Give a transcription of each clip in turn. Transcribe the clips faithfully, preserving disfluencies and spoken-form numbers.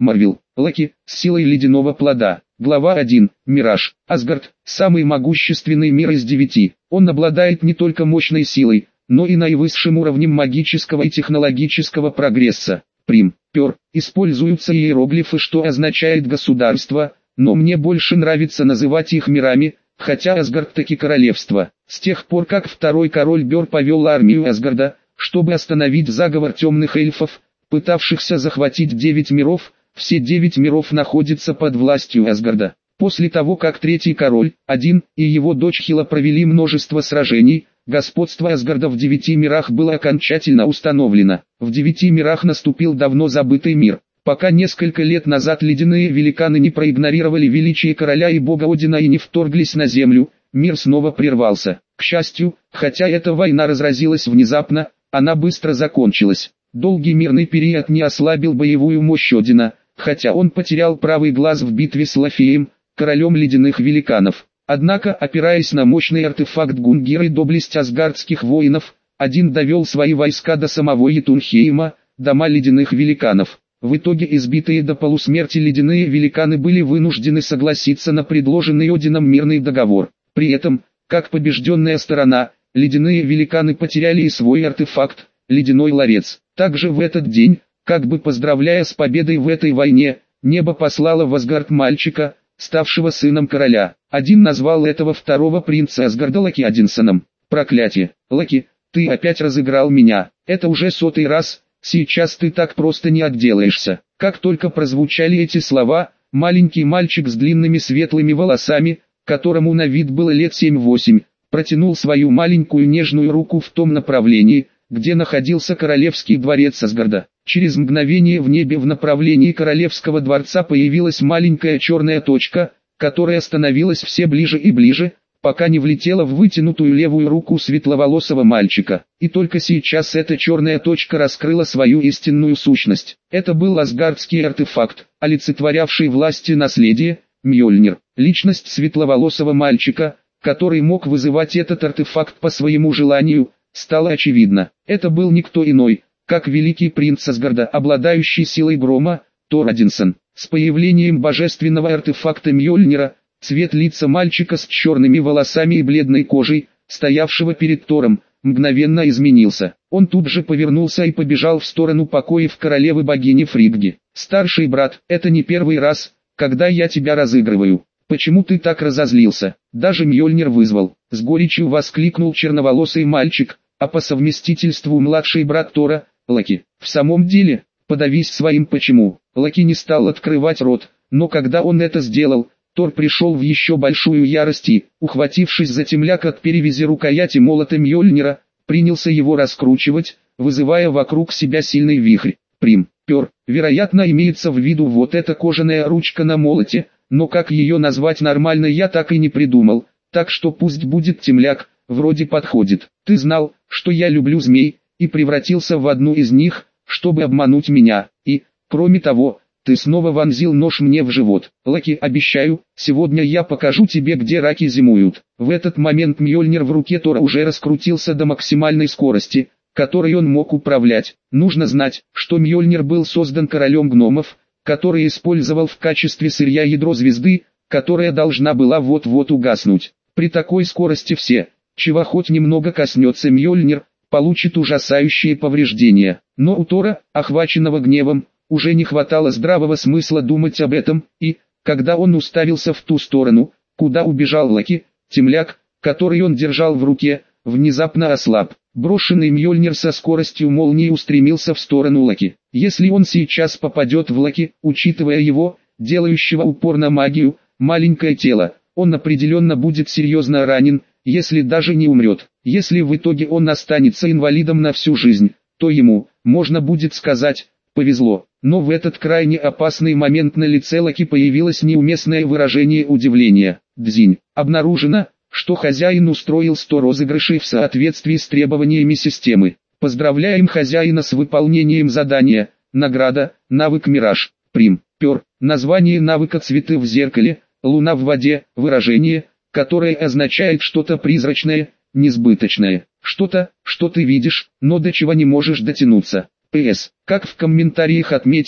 Марвел. Локи, с силой ледяного плода. Глава один. Мираж. Асгард – самый могущественный мир из девяти. Он обладает не только мощной силой, но и наивысшим уровнем магического и технологического прогресса. Прим. Пер. Используются иероглифы, что означает государство, но мне больше нравится называть их мирами, хотя Асгард таки королевство. С тех пор как второй король Бер повел армию Асгарда, чтобы остановить заговор темных эльфов, пытавшихся захватить девять миров, все девять миров находятся под властью Асгарда. После того как третий король, Один, и его дочь Хила провели множество сражений, господство Асгарда в девяти мирах было окончательно установлено. В девяти мирах наступил давно забытый мир. Пока несколько лет назад ледяные великаны не проигнорировали величие короля и бога Одина и не вторглись на землю, мир снова прервался. К счастью, хотя эта война разразилась внезапно, она быстро закончилась. Долгий мирный период не ослабил боевую мощь Одина, хотя он потерял правый глаз в битве с Лафеем, королем ледяных великанов. Однако, опираясь на мощный артефакт Гунгира и доблесть асгардских воинов, Один довел свои войска до самого Йетунхейма, дома ледяных великанов. В итоге избитые до полусмерти ледяные великаны были вынуждены согласиться на предложенный Одином мирный договор. При этом, как побежденная сторона, ледяные великаны потеряли и свой артефакт, ледяной ларец. Также в этот день, как бы поздравляя с победой в этой войне, небо послало в Асгард мальчика, ставшего сыном короля. Один назвал этого второго принца Асгарда Локи Одинсоном. Проклятие! Локи, ты опять разыграл меня. Это уже сотый раз, сейчас ты так просто не отделаешься. Как только прозвучали эти слова, маленький мальчик с длинными светлыми волосами, которому на вид было лет семь-восемь, протянул свою маленькую нежную руку в том направлении, где находился королевский дворец Асгарда. Через мгновение в небе в направлении королевского дворца появилась маленькая черная точка, которая становилась все ближе и ближе, пока не влетела в вытянутую левую руку светловолосого мальчика. И только сейчас эта черная точка раскрыла свою истинную сущность. Это был асгардский артефакт, олицетворявший власть и наследие, Мьёльнир. Личность светловолосого мальчика, который мог вызывать этот артефакт по своему желанию, стало очевидно. Это был никто иной, как великий принц Асгарда, обладающий силой грома, Тор Одинсон. С появлением божественного артефакта Мьёльнира, цвет лица мальчика с черными волосами и бледной кожей, стоявшего перед Тором, мгновенно изменился. Он тут же повернулся и побежал в сторону покоев королевы-богини Фригги. «Старший брат, это не первый раз, когда я тебя разыгрываю. Почему ты так разозлился?» Даже Мьёльнир вызвал. С горечью воскликнул черноволосый мальчик, а по совместительству младший брат Тора, Локи. В самом деле, подавись своим «почему». Локи не стал открывать рот, но когда он это сделал, Тор пришел в еще большую ярость и, ухватившись за темляк от перевязи рукояти молота Мьёльнира, принялся его раскручивать, вызывая вокруг себя сильный вихрь. Прим. Пер. Вероятно, имеется в виду вот эта кожаная ручка на молоте, но как ее назвать нормально я так и не придумал, так что пусть будет темляк, вроде подходит. Ты знал, что я люблю змей, и превратился в одну из них, чтобы обмануть меня, и, кроме того, ты снова вонзил нож мне в живот. Локи, обещаю, сегодня я покажу тебе, где раки зимуют. В этот момент Мьёльнир в руке Тора уже раскрутился до максимальной скорости, которой он мог управлять. Нужно знать, что Мьёльнир был создан королем гномов, который использовал в качестве сырья ядро звезды, которая должна была вот-вот угаснуть. При такой скорости все, чего хоть немного коснется Мьёльнир, получит ужасающие повреждения. Но у Тора, охваченного гневом, уже не хватало здравого смысла думать об этом, и, когда он уставился в ту сторону, куда убежал Локи, темляк, который он держал в руке, внезапно ослаб. Брошенный Мьёльнир со скоростью молнии устремился в сторону Локи. Если он сейчас попадет в Локи, учитывая его, делающего упор на магию, маленькое тело, он определенно будет серьезно ранен, если даже не умрет. Если в итоге он останется инвалидом на всю жизнь, то ему, можно будет сказать, повезло. Но в этот крайне опасный момент на лице Локи появилось неуместное выражение удивления. Дзинь. Обнаружено, что хозяин устроил сто розыгрышей в соответствии с требованиями системы. Поздравляем хозяина с выполнением задания. Награда, навык Мираж. Прим. Пер. Название навыка цветы в зеркале, луна в воде, выражение, которое означает что-то призрачное, несбыточное. Что-то, что ты видишь, но до чего не можешь дотянуться. П С. Как в комментариях отметили,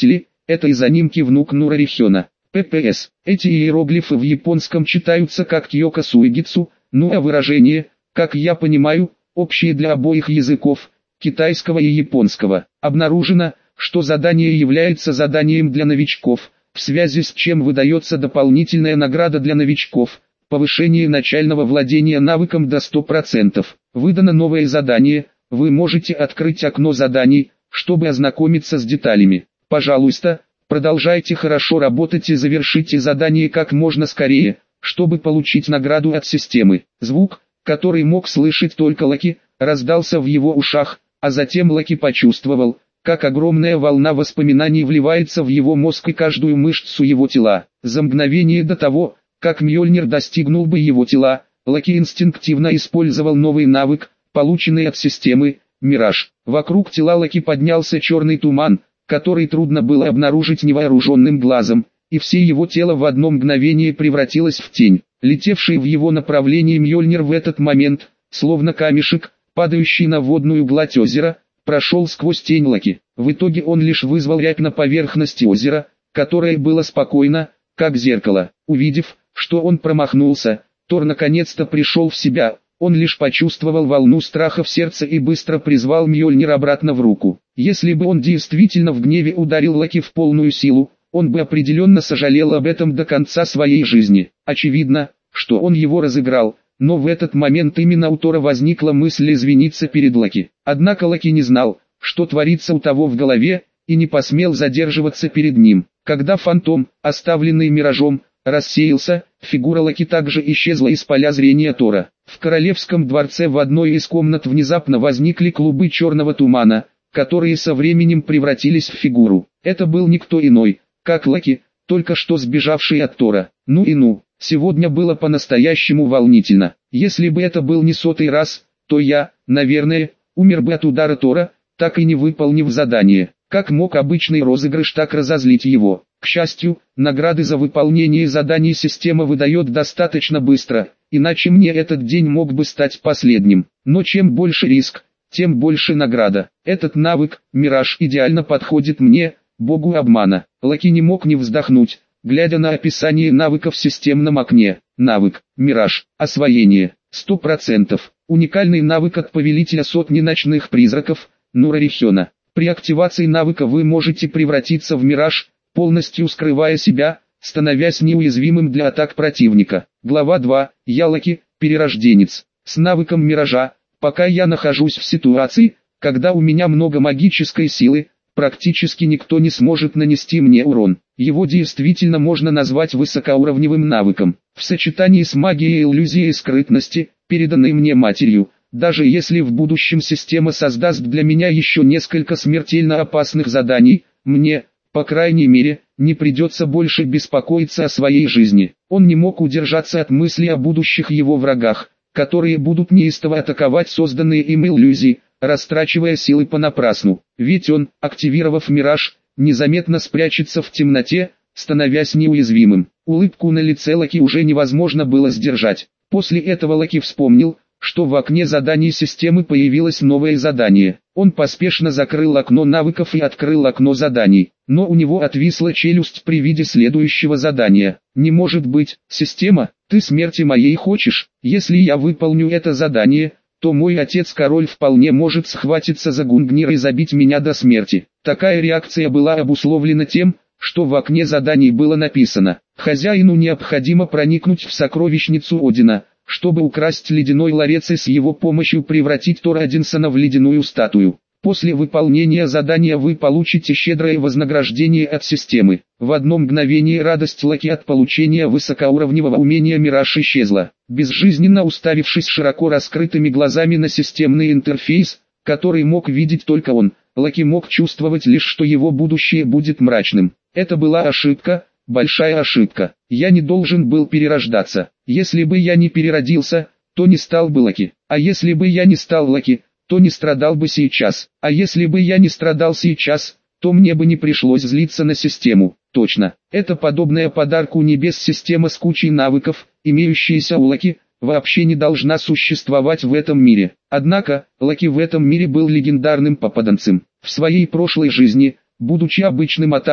это изонимки внук Нурарихена. пэ пэ эс. Эти иероглифы в японском читаются как Кьёка Суигицу, ну а выражение, как я понимаю, общее для обоих языков, китайского и японского. Обнаружено, что задание является заданием для новичков, в связи с чем выдается дополнительная награда для новичков, повышение начального владения навыком до ста процентов. Выдано новое задание, вы можете открыть окно заданий, чтобы ознакомиться с деталями. Пожалуйста, продолжайте хорошо работать и завершите задание как можно скорее, чтобы получить награду от системы. Звук, который мог слышать только Лаки, раздался в его ушах, а затем Лаки почувствовал, как огромная волна воспоминаний вливается в его мозг и каждую мышцу его тела. За мгновение до того, как Мьёльнир достигнул бы его тела, Лаки инстинктивно использовал новый навык, полученный от системы, «Мираж». Вокруг тела Лаки поднялся черный туман, который трудно было обнаружить невооруженным глазом, и все его тело в одно мгновение превратилось в тень. Летевший в его направлении Мьёльнир в этот момент, словно камешек, падающий на водную гладь озера, прошел сквозь тень Лаки. В итоге он лишь вызвал рябь на поверхности озера, которое было спокойно, как зеркало. Увидев, что он промахнулся, Тор наконец-то пришел в себя. Он лишь почувствовал волну страха в сердце и быстро призвал Мьёльнир обратно в руку. Если бы он действительно в гневе ударил Лаки в полную силу, он бы определенно сожалел об этом до конца своей жизни. Очевидно, что он его разыграл, но в этот момент именно у Тора возникла мысль извиниться перед Лаки. Однако Лаки не знал, что творится у того в голове, и не посмел задерживаться перед ним. Когда фантом, оставленный миражом, рассеялся, фигура Лаки также исчезла из поля зрения Тора. В королевском дворце в одной из комнат внезапно возникли клубы черного тумана, которые со временем превратились в фигуру. Это был никто иной, как Лаки, только что сбежавший от Тора. Ну и ну, сегодня было по-настоящему волнительно. Если бы это был не сотый раз, то я, наверное, умер бы от удара Тора, так и не выполнив задание. Как мог обычный розыгрыш так разозлить его? К счастью, награды за выполнение заданий система выдает достаточно быстро, иначе мне этот день мог бы стать последним. Но чем больше риск, тем больше награда. Этот навык, Мираж, идеально подходит мне, богу обмана. Лаки не мог не вздохнуть, глядя на описание навыка в системном окне. Навык, Мираж, освоение, сто процентов. Уникальный навык от повелителя сотни ночных призраков, Нурарихена. При активации навыка вы можете превратиться в Мираж, полностью скрывая себя, становясь неуязвимым для атак противника. Глава два. Я Лаки, перерожденец. С навыком Миража, пока я нахожусь в ситуации, когда у меня много магической силы, практически никто не сможет нанести мне урон. Его действительно можно назвать высокоуровневым навыком. В сочетании с магией иллюзии и скрытности, переданной мне матерью, даже если в будущем система создаст для меня еще несколько смертельно опасных заданий, мне, по крайней мере, не придется больше беспокоиться о своей жизни. Он не мог удержаться от мысли о будущих его врагах, которые будут неистово атаковать созданные им иллюзии, растрачивая силы понапрасну. Ведь он, активировав Мираж, незаметно спрячется в темноте, становясь неуязвимым. Улыбку на лице Лаки уже невозможно было сдержать. После этого Лаки вспомнил, что в окне заданий системы появилось новое задание. Он поспешно закрыл окно навыков и открыл окно заданий. Но у него отвисла челюсть при виде следующего задания. «Не может быть, система, ты смерти моей хочешь? Если я выполню это задание, то мой отец-король вполне может схватиться за Гунгнира и забить меня до смерти». Такая реакция была обусловлена тем, что в окне заданий было написано: «Хозяину необходимо проникнуть в сокровищницу Одина, чтобы украсть ледяной ларец и с его помощью превратить Тора Одинсона в ледяную статую. После выполнения задания вы получите щедрое вознаграждение от системы». В одно мгновение радость Лаки от получения высокоуровневого умения Мираж исчезла. Безжизненно уставившись широко раскрытыми глазами на системный интерфейс, который мог видеть только он, Лаки мог чувствовать лишь, что его будущее будет мрачным. Это была ошибка, большая ошибка. Я не должен был перерождаться. Если бы я не переродился, то не стал бы Лаки. А если бы я не стал Лаки, то не страдал бы сейчас. А если бы я не страдал сейчас, то мне бы не пришлось злиться на систему. Точно. Это подобная подарку небес система с кучей навыков, имеющаяся у Лаки, вообще не должна существовать в этом мире. Однако, Лаки в этом мире был легендарным попаданцем. В своей прошлой жизни, будучи обычным атаку,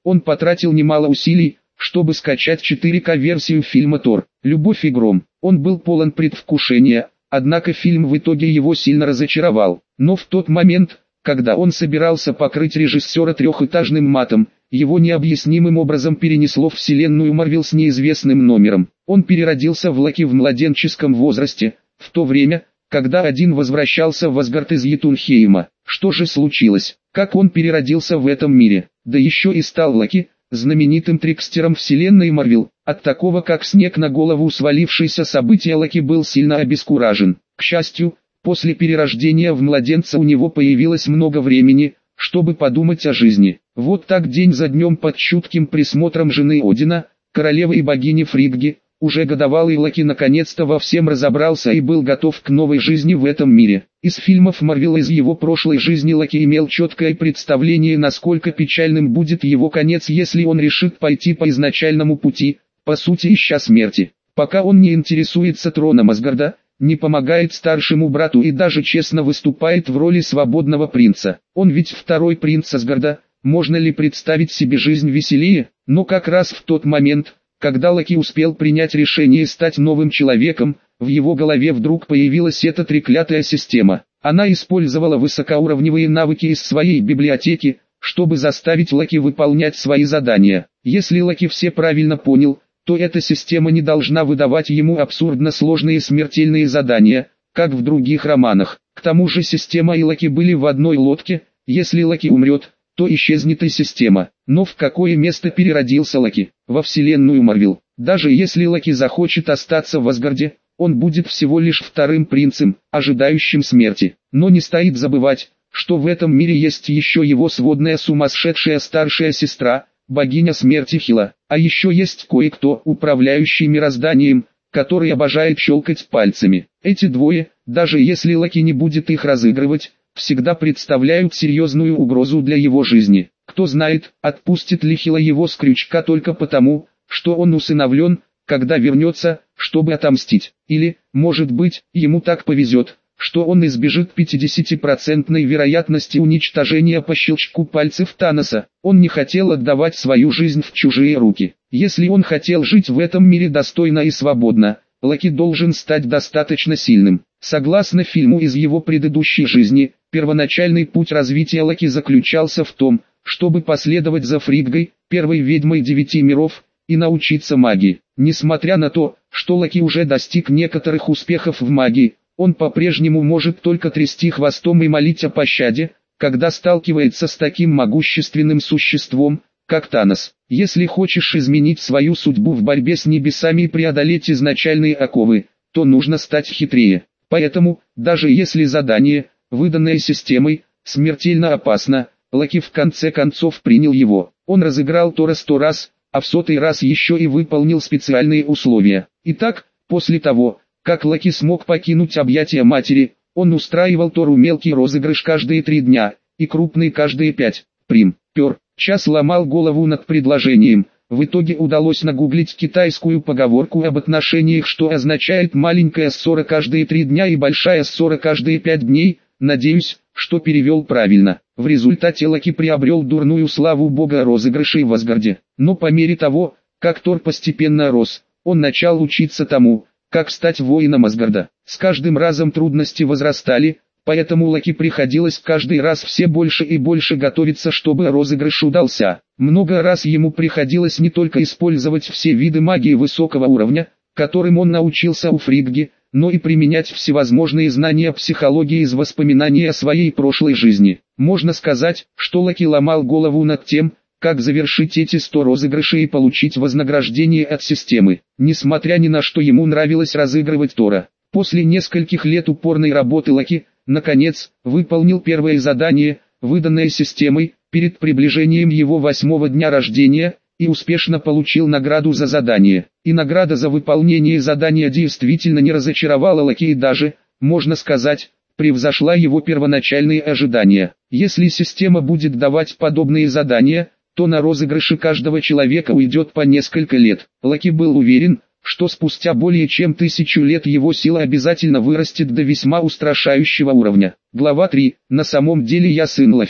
Он потратил немало усилий, чтобы скачать четыре ка версию фильма «Тор. Любовь и гром». Он был полон предвкушения, однако фильм в итоге его сильно разочаровал. Но в тот момент, когда он собирался покрыть режиссера трехэтажным матом, его необъяснимым образом перенесло в вселенную Марвел с неизвестным номером. Он переродился в Локи в младенческом возрасте, в то время, когда один возвращался в Асгард из Йотунхейма. Что же случилось? Как он переродился в этом мире? Да еще и стал Локи, знаменитым трикстером вселенной Марвел. От такого как снег на голову свалившееся события Локи был сильно обескуражен. К счастью, после перерождения в младенца у него появилось много времени, чтобы подумать о жизни. Вот так день за днем под чутким присмотром жены Одина, королевы и богини Фригги, уже годовалый Локи наконец-то во всем разобрался и был готов к новой жизни в этом мире. Из фильмов Марвел из его прошлой жизни Локи имел четкое представление, насколько печальным будет его конец, если он решит пойти по изначальному пути, по сути ища смерти. Пока он не интересуется троном Асгарда, не помогает старшему брату и даже честно выступает в роли свободного принца. Он ведь второй принц Асгарда, можно ли представить себе жизнь веселее? Но как раз в тот момент, когда Локи успел принять решение стать новым человеком, в его голове вдруг появилась эта треклятая система. Она использовала высокоуровневые навыки из своей библиотеки, чтобы заставить Локи выполнять свои задания. Если Локи все правильно понял, то эта система не должна выдавать ему абсурдно сложные смертельные задания, как в других романах. К тому же система и Локи были в одной лодке, если Локи умрет, то исчезнет и система. Но в какое место переродился Локи? Во вселенную Марвел. Даже если Локи захочет остаться в Асгарде, он будет всего лишь вторым принцем, ожидающим смерти. Но не стоит забывать, что в этом мире есть еще его сводная сумасшедшая старшая сестра, богиня смерти Хела. А еще есть кое-кто, управляющий мирозданием, который обожает щелкать пальцами. Эти двое, даже если Локи не будет их разыгрывать, всегда представляют серьезную угрозу для его жизни. Кто знает, отпустит ли Хела его с крючка только потому, что он усыновлен, когда вернется, чтобы отомстить. Или, может быть, ему так повезет, что он избежит пятидесятипроцентной вероятности уничтожения по щелчку пальцев Таноса. Он не хотел отдавать свою жизнь в чужие руки. Если он хотел жить в этом мире достойно и свободно, Локи должен стать достаточно сильным. Согласно фильму из его предыдущей жизни, первоначальный путь развития Локи заключался в том, чтобы последовать за Фриггой, первой ведьмой девяти миров, и научиться магии. Несмотря на то, что Локи уже достиг некоторых успехов в магии, он по-прежнему может только трясти хвостом и молить о пощаде, когда сталкивается с таким могущественным существом, как Танос. Если хочешь изменить свою судьбу в борьбе с небесами и преодолеть изначальные оковы, то нужно стать хитрее. Поэтому, даже если задание, выданное системой, смертельно опасно, Локи в конце концов принял его. Он разыграл Тора сто раз, а в сотый раз еще и выполнил специальные условия. Итак, после того, как Локи смог покинуть объятия матери, он устраивал Тору мелкий розыгрыш каждые три дня, и крупный каждые пять. Прим. Пер. Час ломал голову над предложением. В итоге удалось нагуглить китайскую поговорку об отношениях, что означает маленькая ссора каждые три дня и большая ссора каждые пять дней. Надеюсь, что перевел правильно. В результате Локи приобрел дурную славу бога розыгрышей в Асгарде. Но по мере того, как Тор постепенно рос, он начал учиться тому, как стать воином Асгарда. С каждым разом трудности возрастали, поэтому Локи приходилось каждый раз все больше и больше готовиться, чтобы розыгрыш удался. Много раз ему приходилось не только использовать все виды магии высокого уровня, которым он научился у Фригги, но и применять всевозможные знания психологии из воспоминаний о своей прошлой жизни. Можно сказать, что Локи ломал голову над тем, как завершить эти сто розыгрышей и получить вознаграждение от системы. Несмотря ни на что, ему нравилось разыгрывать Тора. После нескольких лет упорной работы Локи, наконец, выполнил первое задание, выданное системой, перед приближением его восьмого дня рождения, и успешно получил награду за задание. И награда за выполнение задания действительно не разочаровала Локи и даже, можно сказать, превзошла его первоначальные ожидания. Если система будет давать подобные задания, то на розыгрыши каждого человека уйдет по несколько лет. Локи был уверен, что спустя более чем тысячу лет его сила обязательно вырастет до весьма устрашающего уровня. Глава три. На самом деле я сын Лафея.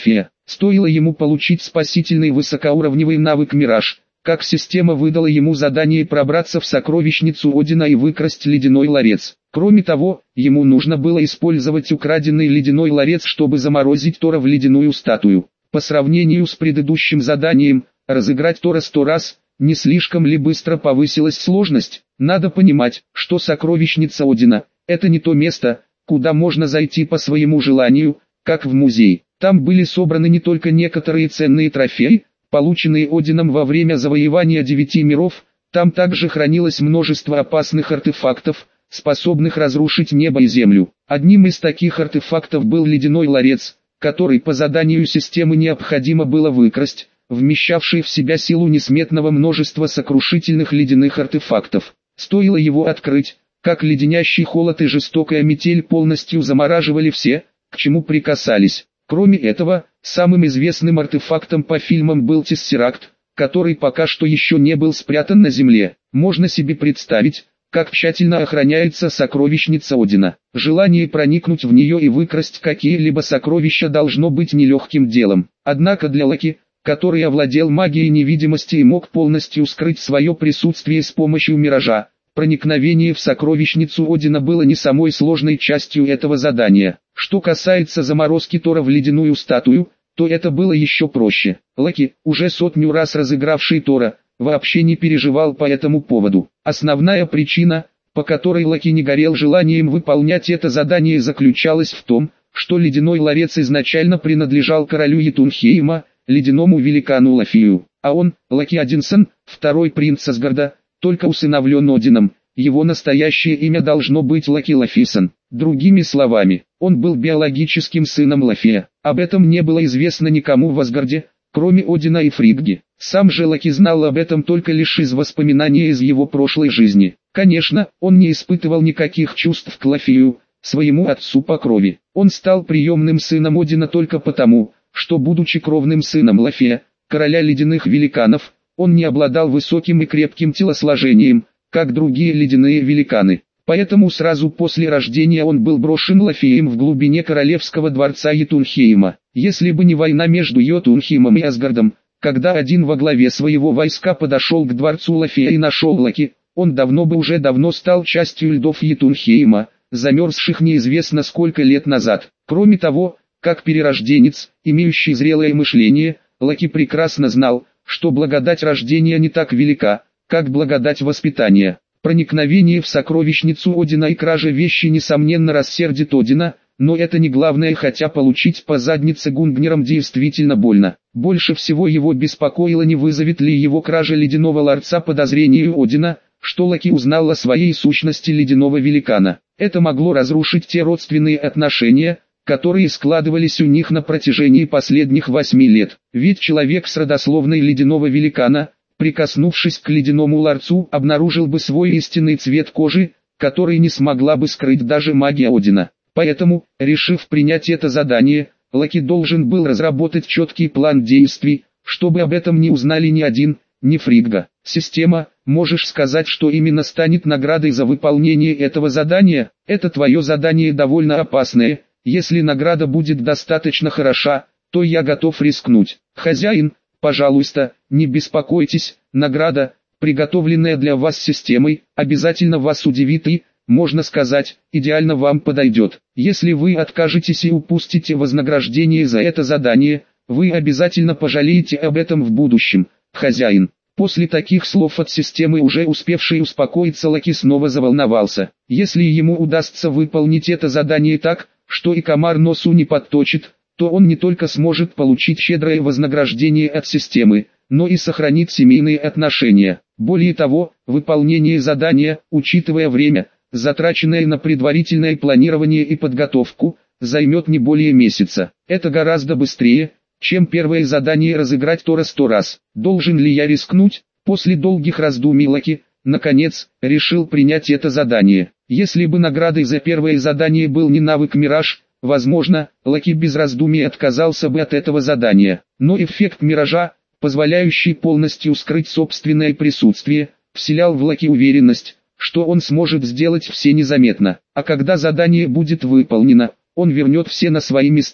Стоило ему получить спасительный высокоуровневый навык «Мираж», как система выдала ему задание пробраться в сокровищницу Одина и выкрасть ледяной ларец. Кроме того, ему нужно было использовать украденный ледяной ларец, чтобы заморозить Тора в ледяную статую. По сравнению с предыдущим заданием, разыграть Тора сто раз, не слишком ли быстро повысилась сложность? Надо понимать, что сокровищница Одина – это не то место, куда можно зайти по своему желанию, как в музей. Там были собраны не только некоторые ценные трофеи, полученные Одином во время завоевания девяти миров, там также хранилось множество опасных артефактов, способных разрушить небо и землю. Одним из таких артефактов был ледяной ларец, который по заданию системы необходимо было выкрасть, вмещавший в себя силу несметного множества сокрушительных ледяных артефактов. Стоило его открыть, как леденящий холод и жестокая метель полностью замораживали все, к чему прикасались. Кроме этого, самым известным артефактом по фильмам был Тессеракт, который пока что еще не был спрятан на земле. Можно себе представить, как тщательно охраняется сокровищница Одина. Желание проникнуть в нее и выкрасть какие-либо сокровища должно быть нелегким делом. Однако для Локи, который овладел магией невидимости и мог полностью скрыть свое присутствие с помощью миража, проникновение в сокровищницу Одина было не самой сложной частью этого задания. Что касается заморозки Тора в ледяную статую, то это было еще проще. Локи, уже сотню раз разыгравший Тора, вообще не переживал по этому поводу. Основная причина, по которой Локи не горел желанием выполнять это задание, заключалась в том, что ледяной ларец изначально принадлежал королю Йетунхейма, ледяному великану Лафию, а он, Локи Одинсон, второй принц Асгарда, только усыновлен Одином. Его настоящее имя должно быть Локи Лафисон. Другими словами, он был биологическим сыном Лафия. Об этом не было известно никому в Асгарде, кроме Одина и Фригги. Сам же Локи знал об этом только лишь из воспоминаний из его прошлой жизни. Конечно, он не испытывал никаких чувств к Лафию, своему отцу по крови. Он стал приемным сыном Одина только потому, что, будучи кровным сыном Лафия, короля ледяных великанов, он не обладал высоким и крепким телосложением, как другие ледяные великаны. Поэтому сразу после рождения он был брошен Лафием в глубине королевского дворца Йетунхейма. Если бы не война между Йетунхеймом и Асгардом, когда один во главе своего войска подошел к дворцу Лафия и нашел Локи, он давно бы уже давно стал частью льдов Йетунхейма, замерзших неизвестно сколько лет назад. Кроме того, как перерожденец, имеющий зрелое мышление, Локи прекрасно знал, что благодать рождения не так велика, как благодать воспитания. Проникновение в сокровищницу Одина и кража вещи несомненно рассердит Одина, но это не главное, хотя получить по заднице Гунгнером действительно больно. Больше всего его беспокоило, не вызовет ли его кража ледяного ларца подозрения у Одина, что Локи узнал о своей сущности ледяного великана. Это могло разрушить те родственные отношения, которые складывались у них на протяжении последних восьми лет. Ведь человек с родословной ледяного великана, прикоснувшись к ледяному ларцу, обнаружил бы свой истинный цвет кожи, который не смогла бы скрыть даже магия Одина. Поэтому, решив принять это задание, Локи должен был разработать четкий план действий, чтобы об этом не узнали ни один, ни Фригга. Система, можешь сказать, что именно станет наградой за выполнение этого задания? Это твое задание довольно опасное. Если награда будет достаточно хороша, то я готов рискнуть. Хозяин, пожалуйста, не беспокойтесь, награда, приготовленная для вас системой, обязательно вас удивит и, можно сказать, идеально вам подойдет. Если вы откажетесь и упустите вознаграждение за это задание, вы обязательно пожалеете об этом в будущем, хозяин. После таких слов от системы, уже успевший успокоиться, Локи снова заволновался. Если ему удастся выполнить это задание так, что и комар носу не подточит, то он не только сможет получить щедрое вознаграждение от системы, но и сохранит семейные отношения. Более того, выполнение задания, учитывая время, затраченное на предварительное планирование и подготовку, займет не более месяца. Это гораздо быстрее, чем первое задание разыграть Тора сто раз. Должен ли я рискнуть? После долгих раздумий Локи, наконец, решил принять это задание. Если бы наградой за первое задание был не навык Мираж, возможно, Локи без раздумий отказался бы от этого задания. Но эффект Миража, позволяющий полностью скрыть собственное присутствие, вселял в Локи уверенность, что он сможет сделать все незаметно. А когда задание будет выполнено, он вернет все на свои места.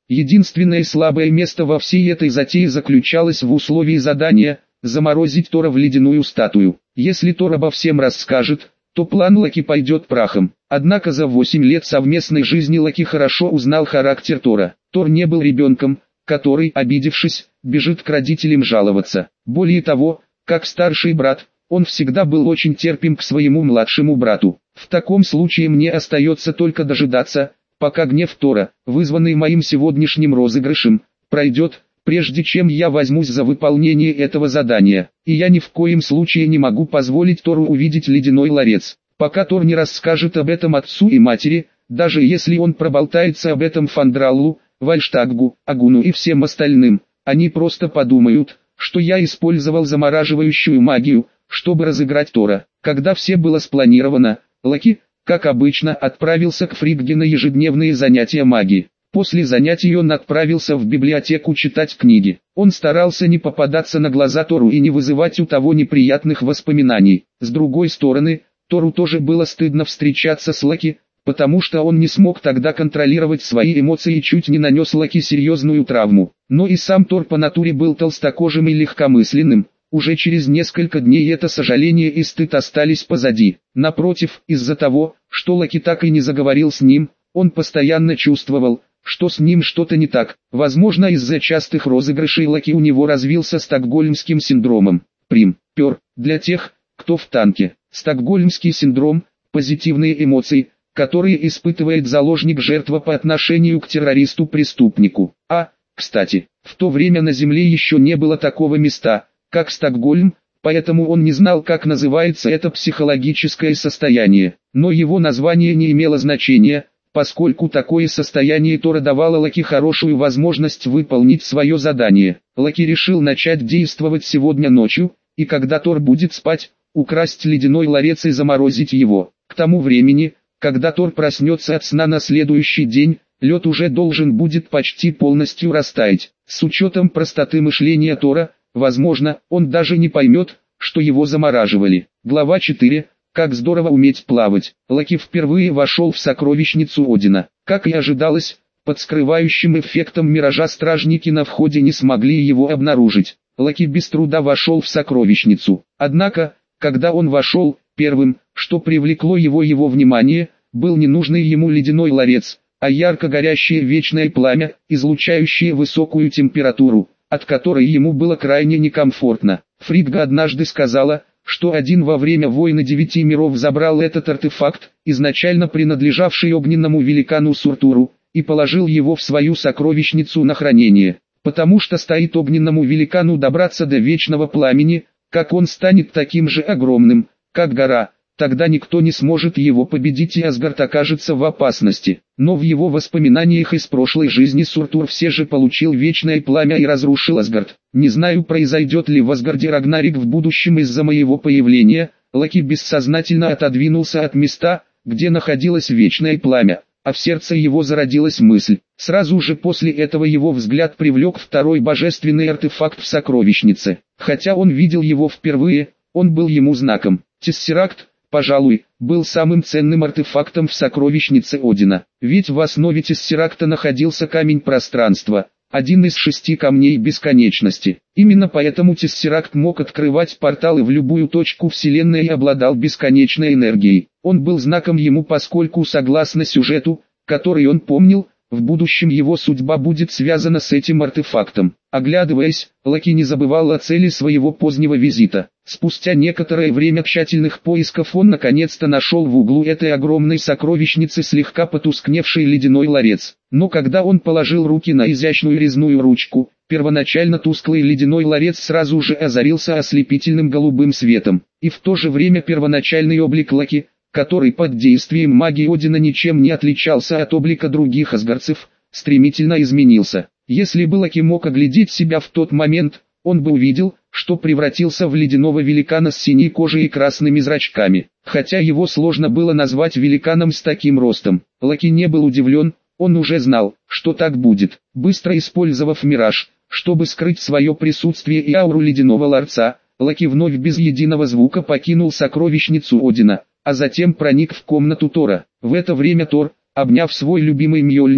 Единственное слабое место во всей этой затее заключалось в условии задания – заморозить Тора в ледяную статую. Если Тор обо всем расскажет, то план Локи пойдет прахом. Однако за восемь лет совместной жизни Локи хорошо узнал характер Тора. Тор не был ребенком, который, обидевшись, бежит к родителям жаловаться. Более того, как старший брат, он всегда был очень терпим к своему младшему брату. В таком случае мне остается только дожидаться, пока гнев Тора, вызванный моим сегодняшним розыгрышем, пройдет, прежде чем я возьмусь за выполнение этого задания. И я ни в коем случае не могу позволить Тору увидеть ледяной ларец, пока Тор не расскажет об этом отцу и матери, даже если он проболтается об этом Фандраллу, Вальштаггу, Агуну и всем остальным. Они просто подумают, что я использовал замораживающую магию, чтобы разыграть Тора. Когда все было спланировано, Локи, как обычно, отправился к Фригге на ежедневные занятия магии. После занятий он отправился в библиотеку читать книги. Он старался не попадаться на глаза Тору и не вызывать у того неприятных воспоминаний. С другой стороны, Тору тоже было стыдно встречаться с Локи, потому что он не смог тогда контролировать свои эмоции и чуть не нанес Локи серьезную травму. Но и сам Тор по натуре был толстокожим и легкомысленным. Уже через несколько дней это сожаление и стыд остались позади. Напротив, из-за того, что Локи так и не заговорил с ним, он постоянно чувствовал, что с ним что-то не так. Возможно, из-за частых розыгрышей Локи у него развился стокгольмским синдромом. Прим. Пер. Для тех, кто в танке. Стокгольмский синдром – позитивные эмоции, которые испытывает заложник-жертва по отношению к террористу-преступнику. А, кстати, в то время на Земле еще не было такого места, как Стокгольм, поэтому он не знал, как называется это психологическое состояние. Но его название не имело значения, поскольку такое состояние Тора давало Локи хорошую возможность выполнить свое задание. Локи решил начать действовать сегодня ночью, и когда Тор будет спать, украсть ледяной ларец и заморозить его. К тому времени, когда Тор проснется от сна на следующий день, лед уже должен будет почти полностью растаять. С учетом простоты мышления Тора, возможно, он даже не поймет, что его замораживали. Глава четыре. Как здорово уметь плавать. Локи впервые вошел в сокровищницу Одина. Как и ожидалось, под скрывающим эффектом миража стражники на входе не смогли его обнаружить. Локи без труда вошел в сокровищницу. Однако, когда он вошел, первым, что привлекло его его внимание, был не нужный ему ледяной ларец, а ярко горящее вечное пламя, излучающее высокую температуру, от которой ему было крайне некомфортно. Фригга однажды сказала, что один во время войны девяти миров забрал этот артефакт, изначально принадлежавший огненному великану Суртуру, и положил его в свою сокровищницу на хранение. Потому что стоит огненному великану добраться до вечного пламени, как он станет таким же огромным, как гора, тогда никто не сможет его победить и Асгард окажется в опасности. Но в его воспоминаниях из прошлой жизни Суртур все же получил вечное пламя и разрушил Асгард. Не знаю, произойдет ли в Асгарде Рагнарик в будущем из-за моего появления. Локи бессознательно отодвинулся от места, где находилось вечное пламя, а в сердце его зародилась мысль. Сразу же после этого его взгляд привлек второй божественный артефакт в сокровищнице. Хотя он видел его впервые, он был ему знаком. Тессеракт, пожалуй, был самым ценным артефактом в сокровищнице Одина. Ведь в основе Тессеракта находился камень пространства, один из шести камней бесконечности. Именно поэтому Тессеракт мог открывать порталы в любую точку Вселенной и обладал бесконечной энергией. Он был знаком ему, поскольку согласно сюжету, который он помнил, в будущем его судьба будет связана с этим артефактом. Оглядываясь, Локи не забывал о цели своего позднего визита. Спустя некоторое время тщательных поисков он наконец-то нашел в углу этой огромной сокровищницы слегка потускневший ледяной ларец. Но когда он положил руки на изящную резную ручку, первоначально тусклый ледяной ларец сразу же озарился ослепительным голубым светом. И в то же время первоначальный облик Локи, который под действием магии Одина ничем не отличался от облика других асгардцев, стремительно изменился. Если бы Локи мог оглядеть себя в тот момент, он бы увидел, что превратился в ледяного великана с синей кожей и красными зрачками. Хотя его сложно было назвать великаном с таким ростом. Локи не был удивлен, он уже знал, что так будет. Быстро использовав мираж, чтобы скрыть свое присутствие и ауру ледяного ларца, Локи вновь без единого звука покинул сокровищницу Одина, а затем проник в комнату Тора. В это время Тор, обняв свой любимый Мьёльнир,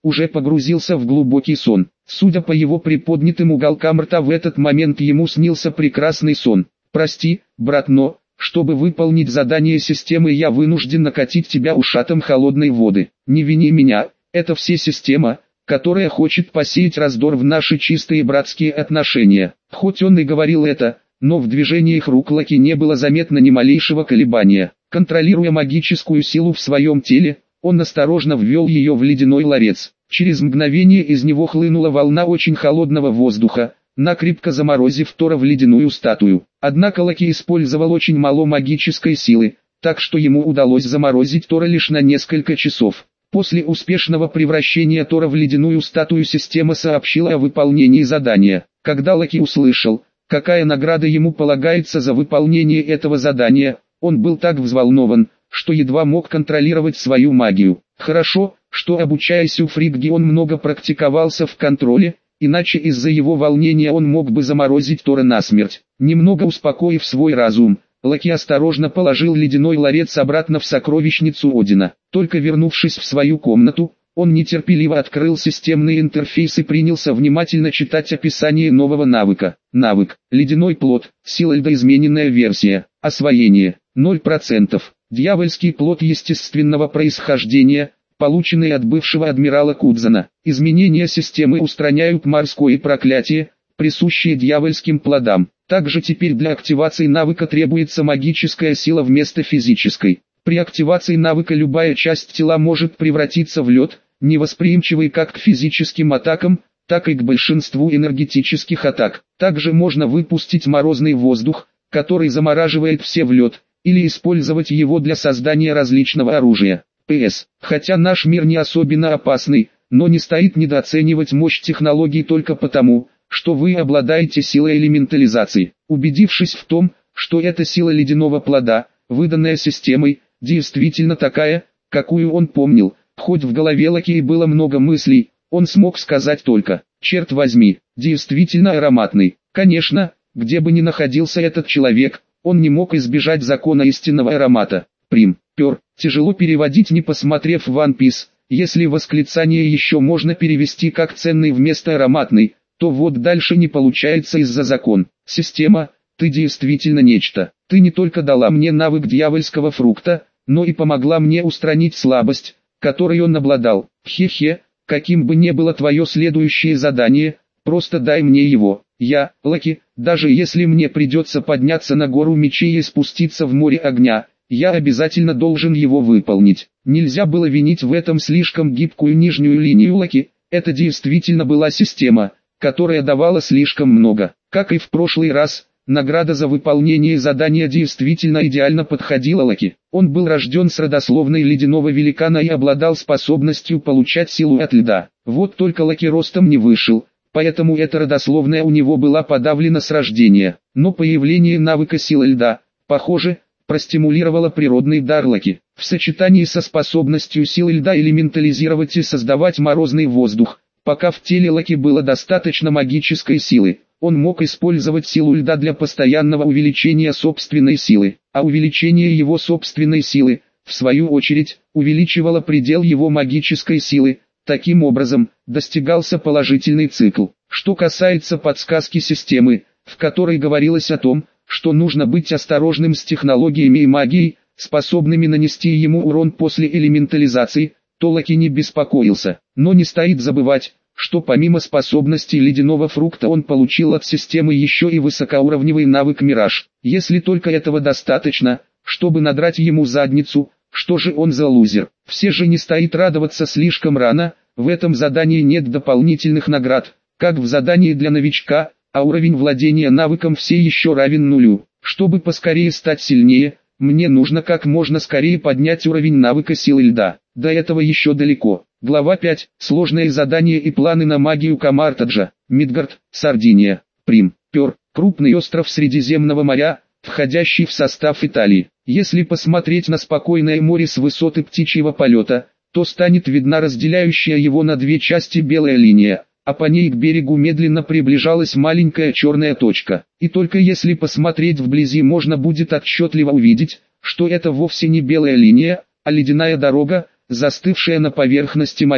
уже погрузился в глубокий сон. Судя по его приподнятым уголкам рта, в этот момент ему снился прекрасный сон. «Прости, брат, но, чтобы выполнить задание системы, я вынужден накатить тебя ушатом холодной воды. Не вини меня, это все система, которая хочет посеять раздор в наши чистые братские отношения». Хоть он и говорил это, но в движениях рук Лаки не было заметно ни малейшего колебания. Контролируя магическую силу в своем теле, он осторожно ввел ее в ледяной ларец. Через мгновение из него хлынула волна очень холодного воздуха, накрепко заморозив Тора в ледяную статую. Однако Лаки использовал очень мало магической силы, так что ему удалось заморозить Тора лишь на несколько часов. После успешного превращения Тора в ледяную статую система сообщила о выполнении задания. Когда Лаки услышал, какая награда ему полагается за выполнение этого задания, он был так взволнован, что едва мог контролировать свою магию. Хорошо, что обучаясь у Фригги он много практиковался в контроле, иначе из-за его волнения он мог бы заморозить Тора насмерть. Немного успокоив свой разум, Лаки осторожно положил ледяной ларец обратно в сокровищницу Одина. Только вернувшись в свою комнату, он нетерпеливо открыл системный интерфейс и принялся внимательно читать описание нового навыка. Навык «Ледяной плод», сила льда, измененная версия, освоение, ноль процентов, дьявольский плод естественного происхождения, полученный от бывшего адмирала Кудзана. Изменения системы устраняют морское проклятие, присущее дьявольским плодам. Также теперь для активации навыка требуется магическая сила вместо физической. При активации навыка любая часть тела может превратиться в лед, невосприимчивый как к физическим атакам, так и к большинству энергетических атак. Также можно выпустить морозный воздух, который замораживает все в лед, или использовать его для создания различного оружия. Пэ эс. Хотя наш мир не особенно опасный, но не стоит недооценивать мощь технологий только потому, что вы обладаете силой элементализации. Убедившись в том, что эта сила ледяного плода, выданная системой, действительно такая, какую он помнил, хоть в голове Лаки было много мыслей, он смог сказать только: «Черт возьми, действительно ароматный». Конечно, где бы ни находился этот человек, он не мог избежать закона истинного аромата. Прим. Пер. Тяжело переводить, не посмотрев One Piece. Если восклицание еще можно перевести как ценный вместо ароматный, то вот дальше не получается из-за закон. Система, ты действительно нечто. Ты не только дала мне навык дьявольского фрукта, но и помогла мне устранить слабость, которой он обладал. Хе-хе, каким бы ни было твое следующее задание, просто дай мне его. Я, Лаки, даже если мне придется подняться на гору мечей и спуститься в море огня, я обязательно должен его выполнить. Нельзя было винить в этом слишком гибкую нижнюю линию Лаки, это действительно была система, которая давала слишком много. Как и в прошлый раз, награда за выполнение задания действительно идеально подходила Лаки. Он был рожден с родословной ледяного великана и обладал способностью получать силу от льда. Вот только Лаки ростом не вышел, поэтому эта родословная у него была подавлена с рождения. Но появление навыка силы льда, похоже, простимулировало природный дар Лаки. В сочетании со способностью силы льда элементализировать и создавать морозный воздух, пока в теле Лаки было достаточно магической силы, он мог использовать силу льда для постоянного увеличения собственной силы, а увеличение его собственной силы, в свою очередь, увеличивало предел его магической силы. Таким образом, достигался положительный цикл. Что касается подсказки системы, в которой говорилось о том, что нужно быть осторожным с технологиями и магией, способными нанести ему урон после элементализации, то Лаки не беспокоился. Но не стоит забывать, что помимо способностей ледяного фрукта он получил от системы еще и высокоуровневый навык Мираж. Если только этого достаточно, чтобы надрать ему задницу, что же он за лузер? Все же не стоит радоваться слишком рано, в этом задании нет дополнительных наград, как в задании для новичка, а уровень владения навыком все еще равен нулю. Чтобы поскорее стать сильнее, мне нужно как можно скорее поднять уровень навыка силы льда. До этого еще далеко. Глава пять. Сложные задания и планы на магию Камартаджа. Мидгард, Сардиния. Прим. Пер. Крупный остров Средиземного моря, входящий в состав Италии. Если посмотреть на спокойное море с высоты птичьего полета, то станет видна разделяющая его на две части белая линия, а по ней к берегу медленно приближалась маленькая черная точка. И только если посмотреть вблизи, можно будет отчетливо увидеть, что это вовсе не белая линия, а ледяная дорога, застывшая на поверхности моря.